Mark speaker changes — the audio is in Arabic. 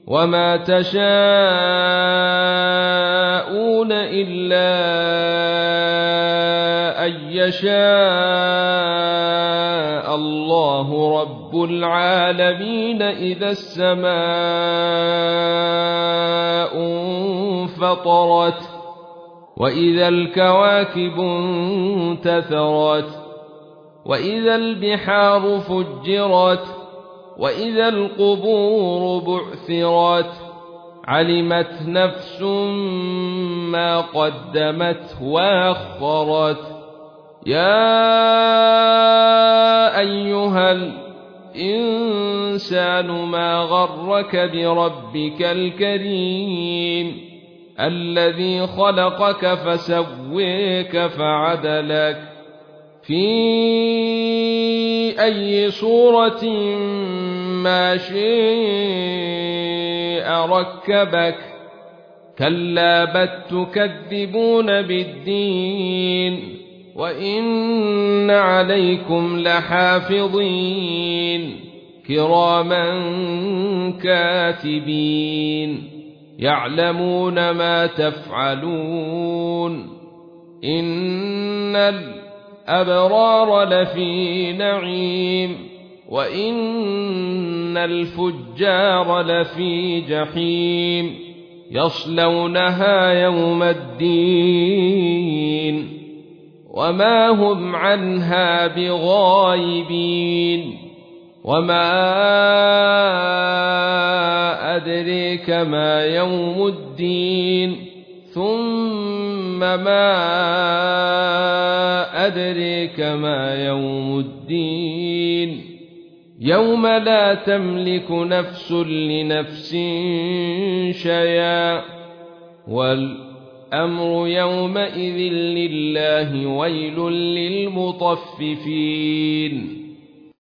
Speaker 1: وما تشاءون إلا أن يشاء الله رب العالمين. إذا السماء انفطرت وإذا الكواكب انتثرت وإذا البحار فجرت وإذا القبور بعثرت علمت نفس ما قدمت وأخرت. يا أيها الإنسان ما غرك بربك الكريم الذي خلقك فسويك فعدلك في أي صورة ما شاء ركبك. كلا بل تكذبون بالدين وإن عليكم لحافظين كراما كاتبين يعلمون ما تفعلون. إن الأبرار لفي نعيم وإن الفجار لفي جحيم يصلونها يوم الدين وما هم عنها بغائبين. وما أدريك ما يوم الدين ثم ما أدريك ما يوم الدين يوم لا تملك نفس لنفس شيئا والأمر يومئذ لله. ويل للمطففين.